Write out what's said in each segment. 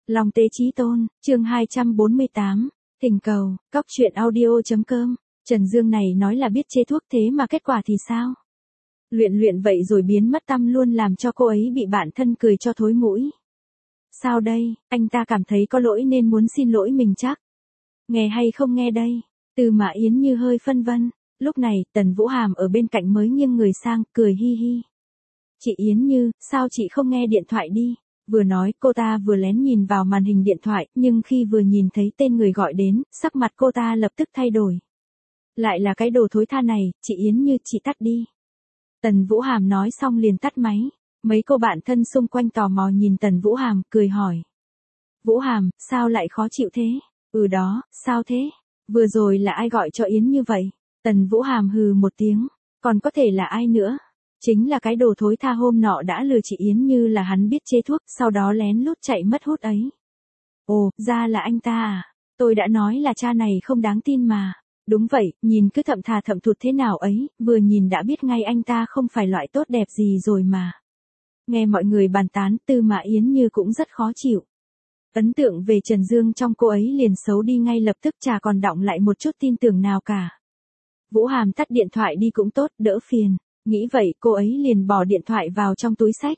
Long Tế Chí Tôn, chương 248, thỉnh cầu, cóc truyện audio.com, Trần Dương này nói là biết chế thuốc thế mà kết quả thì sao? Luyện vậy rồi biến mất tăm luôn làm cho cô ấy bị bạn thân cười cho thối mũi. Sao đây, anh ta cảm thấy có lỗi nên muốn xin lỗi mình chắc. Nghe hay không nghe đây? Tư Mã Yến Như hơi phân vân, lúc này Tần Vũ Hàm ở bên cạnh mới nghiêng người sang, cười hi hi. Chị Yến Như, sao chị không nghe điện thoại đi? Vừa nói cô ta vừa lén nhìn vào màn hình điện thoại, nhưng khi vừa nhìn thấy tên người gọi đến, sắc mặt cô ta lập tức thay đổi. Lại là cái đồ thối tha này, chị Yến Như, chị tắt đi. Tần Vũ Hàm nói xong liền tắt máy. Mấy cô bạn thân xung quanh tò mò nhìn Tần Vũ Hàm, cười hỏi. Vũ Hàm, sao lại khó chịu thế? Đó, sao thế? Vừa rồi là ai gọi cho Yến Như vậy? Tần Vũ Hàm hừ một tiếng, còn có thể là ai nữa? Chính là cái đồ thối tha hôm nọ đã lừa chị Yến Như là hắn biết chế thuốc, sau đó lén lút chạy mất hút ấy. Ồ, ra là anh ta à? Tôi đã nói là cha này không đáng tin mà. Đúng vậy, nhìn cứ thậm thà thậm thụt thế nào ấy, vừa nhìn đã biết ngay anh ta không phải loại tốt đẹp gì rồi mà. Nghe mọi người bàn tán, Tư Mã Yến Như cũng rất khó chịu. Ấn tượng về Trần Dương trong cô ấy liền xấu đi ngay lập tức, chả còn đọng lại một chút tin tưởng nào cả. Vũ Hàm tắt điện thoại đi cũng tốt, đỡ phiền. Nghĩ vậy cô ấy liền bỏ điện thoại vào trong túi xách.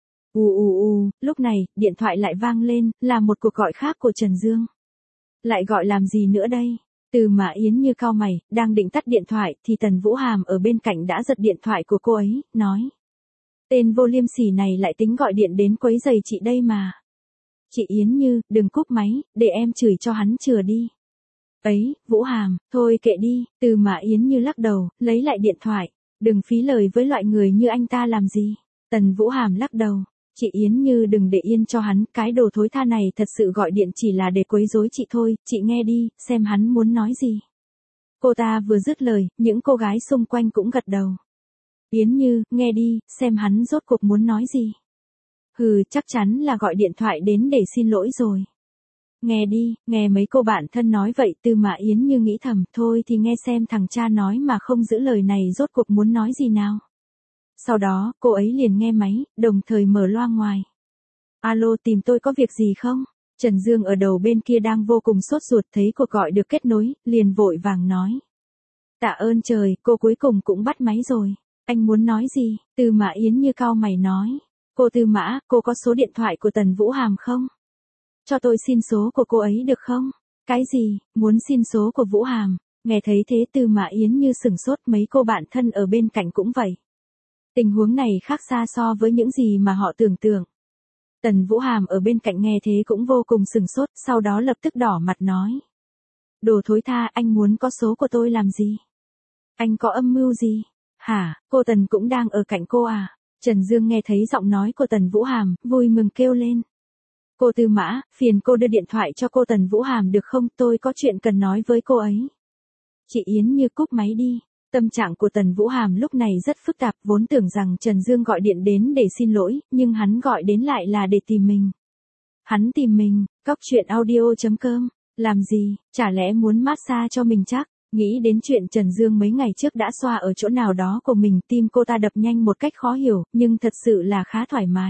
Lúc này, điện thoại lại vang lên, là một cuộc gọi khác của Trần Dương. Lại gọi làm gì nữa đây? Tư Mã Yến Như cau mày, đang định tắt điện thoại thì Tần Vũ Hàm ở bên cạnh đã giật điện thoại của cô ấy, nói. Tên vô liêm sỉ này lại tính gọi điện đến quấy rầy chị đây mà. Chị Yến Như, đừng cúp máy, để em chửi cho hắn chừa đi. Ấy, Vũ Hàm, thôi kệ đi. Tư Mã Yến Như lắc đầu, lấy lại điện thoại. Đừng phí lời với loại người như anh ta làm gì. Tần Vũ Hàm lắc đầu. Chị Yến Như đừng để yên cho hắn, cái đồ thối tha này thật sự gọi điện chỉ là để quấy rối chị thôi, chị nghe đi, xem hắn muốn nói gì. Cô ta vừa dứt lời, những cô gái xung quanh cũng gật đầu. Yến Như, nghe đi, xem hắn rốt cuộc muốn nói gì. Chắc chắn là gọi điện thoại đến để xin lỗi rồi. Nghe đi, nghe mấy cô bạn thân nói vậy, Tư Mã Yến Như nghĩ thầm, thôi thì nghe xem thằng cha nói mà không giữ lời này rốt cuộc muốn nói gì nào. Sau đó, cô ấy liền nghe máy, đồng thời mở loa ngoài. Alo, tìm tôi có việc gì không? Trần Dương ở đầu bên kia đang vô cùng sốt ruột thấy cuộc gọi được kết nối, liền vội vàng nói. Tạ ơn trời, cô cuối cùng cũng bắt máy rồi. Anh muốn nói gì? Tư Mã Yến Như cau mày nói. Cô Tư Mã, cô có số điện thoại của Tần Vũ Hàm không? Cho tôi xin số của cô ấy được không? Cái gì, muốn xin số của Vũ Hàm? Nghe thấy thế Tư Mã Yến Như sửng sốt, mấy cô bạn thân ở bên cạnh cũng vậy. Tình huống này khác xa so với những gì mà họ tưởng tượng. Tần Vũ Hàm ở bên cạnh nghe thế cũng vô cùng sửng sốt, sau đó lập tức đỏ mặt nói. Đồ thối tha, anh muốn có số của tôi làm gì? Anh có âm mưu gì? Hả, cô Tần cũng đang ở cạnh cô à? Trần Dương nghe thấy giọng nói của Tần Vũ Hàm, vui mừng kêu lên. Cô Tư Mã, phiền cô đưa điện thoại cho cô Tần Vũ Hàm được không, tôi có chuyện cần nói với cô ấy. Chị Yến Như cúp máy đi. Tâm trạng của Tần Vũ Hàm lúc này rất phức tạp, vốn tưởng rằng Trần Dương gọi điện đến để xin lỗi, nhưng hắn gọi đến lại là để tìm mình. Hắn tìm mình, cóc truyện audio.com, làm gì, chả lẽ muốn massage cho mình chắc? Nghĩ đến chuyện Trần Dương mấy ngày trước đã xoa ở chỗ nào đó của mình, tim cô ta đập nhanh một cách khó hiểu, nhưng thật sự là khá thoải mái.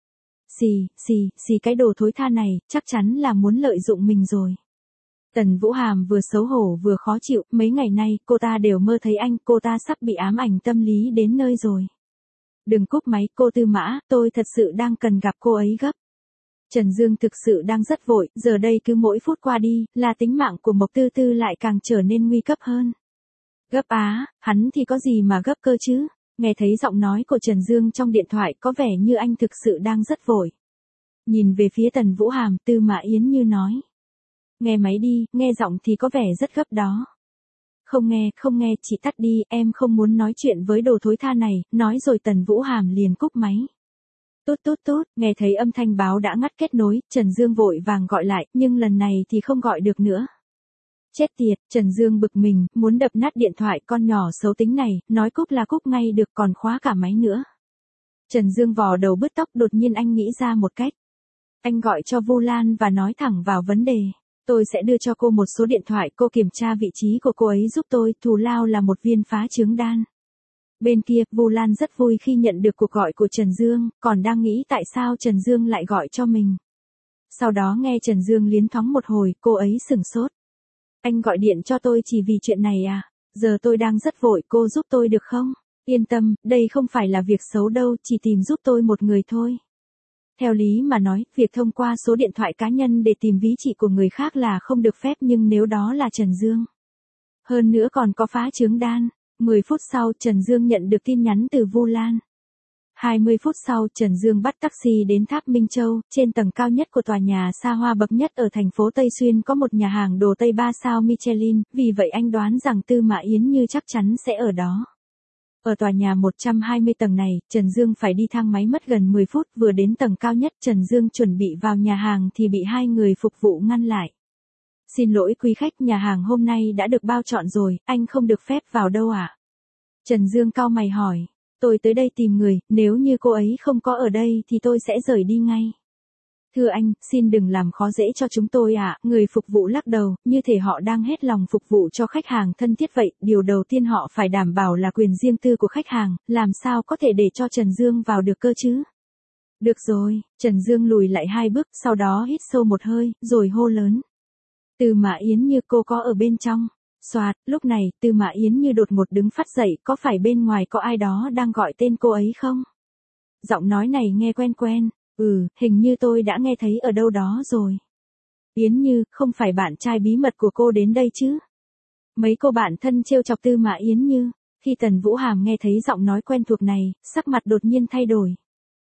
Xì cái đồ thối tha này, chắc chắn là muốn lợi dụng mình rồi. Tần Vũ Hàm vừa xấu hổ vừa khó chịu, mấy ngày nay cô ta đều mơ thấy anh, cô ta sắp bị ám ảnh tâm lý đến nơi rồi. Đừng cúp máy, cô Tư Mã, tôi thật sự đang cần gặp cô ấy gấp. Trần Dương thực sự đang rất vội, giờ đây cứ mỗi phút qua đi, là tính mạng của Mộc Tư Tư lại càng trở nên nguy cấp hơn. Gấp á, hắn thì có gì mà gấp cơ chứ? Nghe thấy giọng nói của Trần Dương trong điện thoại có vẻ như anh thực sự đang rất vội. Nhìn về phía Tần Vũ Hàm, Tư Mã Yến Như nói. Nghe máy đi, nghe giọng thì có vẻ rất gấp đó. Không nghe, chị tắt đi, em không muốn nói chuyện với đồ thối tha này, nói rồi Tần Vũ Hàm liền cúp máy. Tốt, nghe thấy âm thanh báo đã ngắt kết nối, Trần Dương vội vàng gọi lại, nhưng lần này thì không gọi được nữa. Chết tiệt, Trần Dương bực mình, muốn đập nát điện thoại con nhỏ xấu tính này, nói cúp là cúp ngay được còn khóa cả máy nữa. Trần Dương vò đầu bứt tóc, đột nhiên anh nghĩ ra một cách. Anh gọi cho Vu Lan và nói thẳng vào vấn đề. Tôi sẽ đưa cho cô một số điện thoại, cô kiểm tra vị trí của cô ấy giúp tôi, thù lao là một viên phá trứng đan. Bên kia, Vu Lan rất vui khi nhận được cuộc gọi của Trần Dương, còn đang nghĩ tại sao Trần Dương lại gọi cho mình. Sau đó nghe Trần Dương liến thoáng một hồi, cô ấy sửng sốt. Anh gọi điện cho tôi chỉ vì chuyện này à? Giờ tôi đang rất vội, cô giúp tôi được không? Yên tâm, đây không phải là việc xấu đâu, chỉ tìm giúp tôi một người thôi. Theo lý mà nói, việc thông qua số điện thoại cá nhân để tìm ví chị của người khác là không được phép, nhưng nếu đó là Trần Dương. Hơn nữa còn có phá trướng đan. 10 phút sau, Trần Dương nhận được tin nhắn từ Vu Lan. 20 phút sau, Trần Dương bắt taxi đến Tháp Minh Châu, trên tầng cao nhất của tòa nhà xa hoa bậc nhất ở thành phố Tây Xuyên có một nhà hàng đồ Tây 3 sao Michelin, vì vậy anh đoán rằng Tư Mã Yến Như chắc chắn sẽ ở đó. Ở tòa nhà 120 tầng này, Trần Dương phải đi thang máy mất gần 10 phút, vừa đến tầng cao nhất Trần Dương chuẩn bị vào nhà hàng thì bị hai người phục vụ ngăn lại. Xin lỗi quý khách, nhà hàng hôm nay đã được bao trọn rồi, anh không được phép vào đâu ạ? Trần Dương cau mày hỏi. Tôi tới đây tìm người, nếu như cô ấy không có ở đây thì tôi sẽ rời đi ngay. Thưa anh, xin đừng làm khó dễ cho chúng tôi ạ. Người phục vụ lắc đầu, như thể họ đang hết lòng phục vụ cho khách hàng thân thiết vậy. Điều đầu tiên họ phải đảm bảo là quyền riêng tư của khách hàng, làm sao có thể để cho Trần Dương vào được cơ chứ? Được rồi, Trần Dương lùi lại 2 bước, sau đó hít sâu một hơi, rồi hô lớn. Tư Mã Yến Như, cô có ở bên trong? Soạt, lúc này, Tư Mã Yến Như đột ngột đứng phát dậy, có phải bên ngoài có ai đó đang gọi tên cô ấy không? Giọng nói này nghe quen quen, hình như tôi đã nghe thấy ở đâu đó rồi. Yến Như, không phải bạn trai bí mật của cô đến đây chứ? Mấy cô bạn thân trêu chọc Tư Mã Yến Như, khi Tần Vũ Hàm nghe thấy giọng nói quen thuộc này, sắc mặt đột nhiên thay đổi.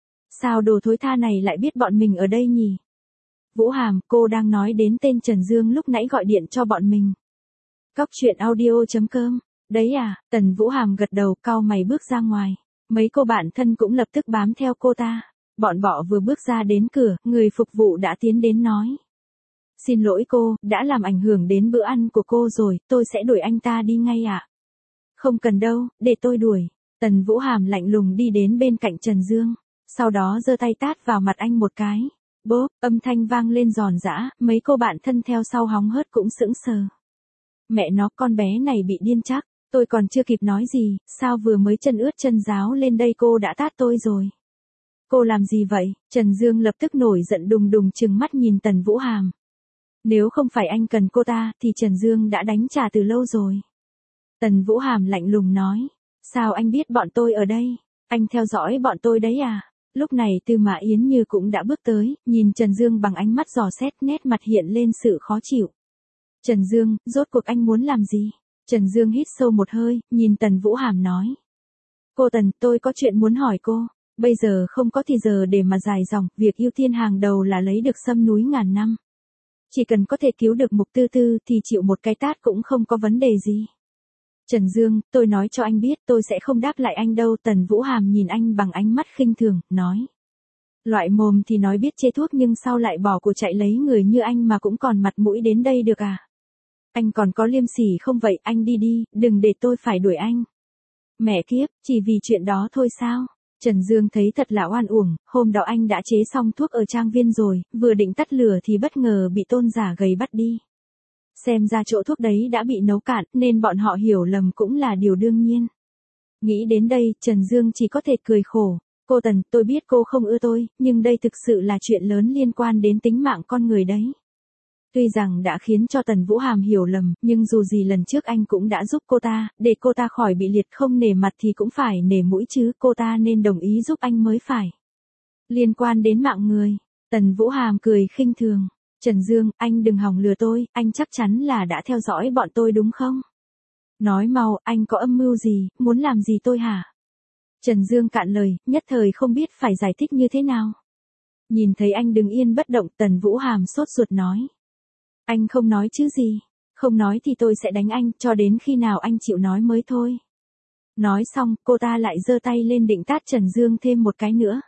Sao đồ thối tha này lại biết bọn mình ở đây nhỉ? Vũ Hàm, cô đang nói đến tên Trần Dương lúc nãy gọi điện cho bọn mình. Cóc truyện audio.com. Đấy à, Tần Vũ Hàm gật đầu, cau mày bước ra ngoài. Mấy cô bạn thân cũng lập tức bám theo cô ta. Bọn họ vừa bước ra đến cửa, người phục vụ đã tiến đến nói. Xin lỗi cô, đã làm ảnh hưởng đến bữa ăn của cô rồi, tôi sẽ đuổi anh ta đi ngay ạ. Không cần đâu, để tôi đuổi. Tần Vũ Hàm lạnh lùng đi đến bên cạnh Trần Dương. Sau đó giơ tay tát vào mặt anh một cái. Bốp, âm thanh vang lên giòn giã, mấy cô bạn thân theo sau hóng hớt cũng sững sờ. Mẹ nó, con bé này bị điên chắc, tôi còn chưa kịp nói gì, sao vừa mới chân ướt chân ráo lên đây cô đã tát tôi rồi. Cô làm gì vậy? Trần Dương lập tức nổi giận đùng đùng trừng mắt nhìn Tần Vũ Hàm. Nếu không phải anh cần cô ta, thì Trần Dương đã đánh trả từ lâu rồi. Tần Vũ Hàm lạnh lùng nói. Sao anh biết bọn tôi ở đây? Anh theo dõi bọn tôi đấy à? Lúc này Tư Mã Yến Như cũng đã bước tới, nhìn Trần Dương bằng ánh mắt dò xét, nét mặt hiện lên sự khó chịu. Trần Dương, rốt cuộc anh muốn làm gì? Trần Dương hít sâu một hơi, nhìn Tần Vũ Hàm nói. Cô Tần, tôi có chuyện muốn hỏi cô. Bây giờ không có thì giờ để mà dài dòng, việc ưu tiên hàng đầu là lấy được sâm núi ngàn năm. Chỉ cần có thể cứu được Mục Tư Tư thì chịu một cái tát cũng không có vấn đề gì. Trần Dương, tôi nói cho anh biết tôi sẽ không đáp lại anh đâu. Tần Vũ Hàm nhìn anh bằng ánh mắt khinh thường, nói. Loại mồm thì nói biết chê thuốc nhưng sau lại bỏ của chạy lấy người như anh mà cũng còn mặt mũi đến đây được à? Anh còn có liêm sỉ không vậy? Anh đi đi, đừng để tôi phải đuổi anh. Mẹ kiếp, chỉ vì chuyện đó thôi sao? Trần Dương thấy thật là oan uổng, hôm đó anh đã chế xong thuốc ở trang viên rồi, vừa định tắt lửa thì bất ngờ bị Tôn giả gầy bắt đi. Xem ra chỗ thuốc đấy đã bị nấu cạn, nên bọn họ hiểu lầm cũng là điều đương nhiên. Nghĩ đến đây, Trần Dương chỉ có thể cười khổ. Cô Tần, tôi biết cô không ưa tôi, nhưng đây thực sự là chuyện lớn liên quan đến tính mạng con người đấy. Tuy rằng đã khiến cho Tần Vũ Hàm hiểu lầm, nhưng dù gì lần trước anh cũng đã giúp cô ta, để cô ta khỏi bị liệt, không nể mặt thì cũng phải nể mũi chứ, cô ta nên đồng ý giúp anh mới phải. Liên quan đến mạng người, Tần Vũ Hàm cười khinh thường. Trần Dương, anh đừng hòng lừa tôi, anh chắc chắn là đã theo dõi bọn tôi đúng không? Nói mau, anh có âm mưu gì, muốn làm gì tôi hả? Trần Dương cạn lời, nhất thời không biết phải giải thích như thế nào. Nhìn thấy anh đứng yên bất động, Tần Vũ Hàm sốt ruột nói. Anh không nói chứ gì? Không nói thì tôi sẽ đánh anh, cho đến khi nào anh chịu nói mới thôi. Nói xong, cô ta lại giơ tay lên định tát Trần Dương thêm một cái nữa.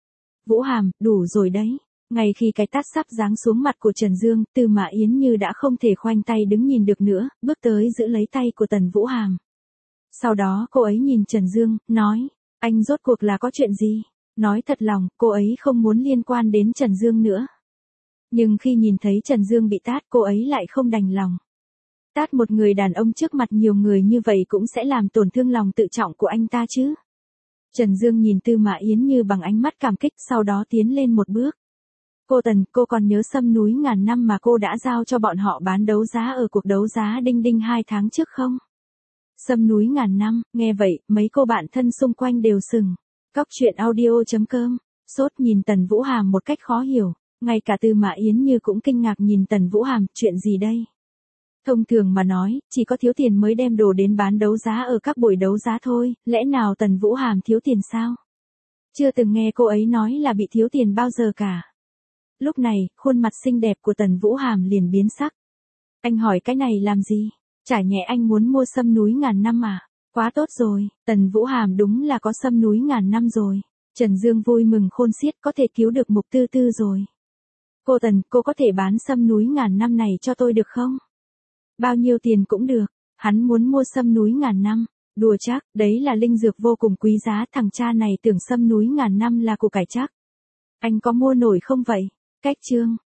Vũ Hàm, đủ rồi đấy. Ngay khi cái tát sắp giáng xuống mặt của Trần Dương, Tư Mã Yến Như đã không thể khoanh tay đứng nhìn được nữa, bước tới giữ lấy tay của Tần Vũ Hàm. Sau đó cô ấy nhìn Trần Dương, nói, anh rốt cuộc là có chuyện gì? Nói thật lòng, cô ấy không muốn liên quan đến Trần Dương nữa. Nhưng khi nhìn thấy Trần Dương bị tát, cô ấy lại không đành lòng. Tát một người đàn ông trước mặt nhiều người như vậy cũng sẽ làm tổn thương lòng tự trọng của anh ta chứ. Trần Dương nhìn Tư Mã Yến Như bằng ánh mắt cảm kích, sau đó tiến lên một bước. Cô Tần, cô còn nhớ sâm núi ngàn năm mà cô đã giao cho bọn họ bán đấu giá ở cuộc đấu giá Đinh Đinh 2 tháng trước không? Sâm núi ngàn năm, nghe vậy, mấy cô bạn thân xung quanh đều sừng. Cóc truyện audio.com, sốt nhìn Tần Vũ Hàm một cách khó hiểu, ngay cả Tư Mã Yến Như cũng kinh ngạc nhìn Tần Vũ Hàm, chuyện gì đây? Thông thường mà nói, chỉ có thiếu tiền mới đem đồ đến bán đấu giá ở các buổi đấu giá thôi, lẽ nào Tần Vũ Hàm thiếu tiền sao? Chưa từng nghe cô ấy nói là bị thiếu tiền bao giờ cả. Lúc này, khuôn mặt xinh đẹp của Tần Vũ Hàm liền biến sắc. Anh hỏi cái này làm gì? Chả nhẽ anh muốn mua sâm núi ngàn năm à? Quá tốt rồi, Tần Vũ Hàm đúng là có sâm núi ngàn năm rồi. Trần Dương vui mừng khôn xiết, có thể cứu được Mục Tư Tư rồi. Cô Tần, cô có thể bán sâm núi ngàn năm này cho tôi được không? Bao nhiêu tiền cũng được, hắn muốn mua sâm núi ngàn năm. Đùa chắc, đấy là linh dược vô cùng quý giá, thằng cha này tưởng sâm núi ngàn năm là củ cải chắc. Anh có mua nổi không vậy? Cách chương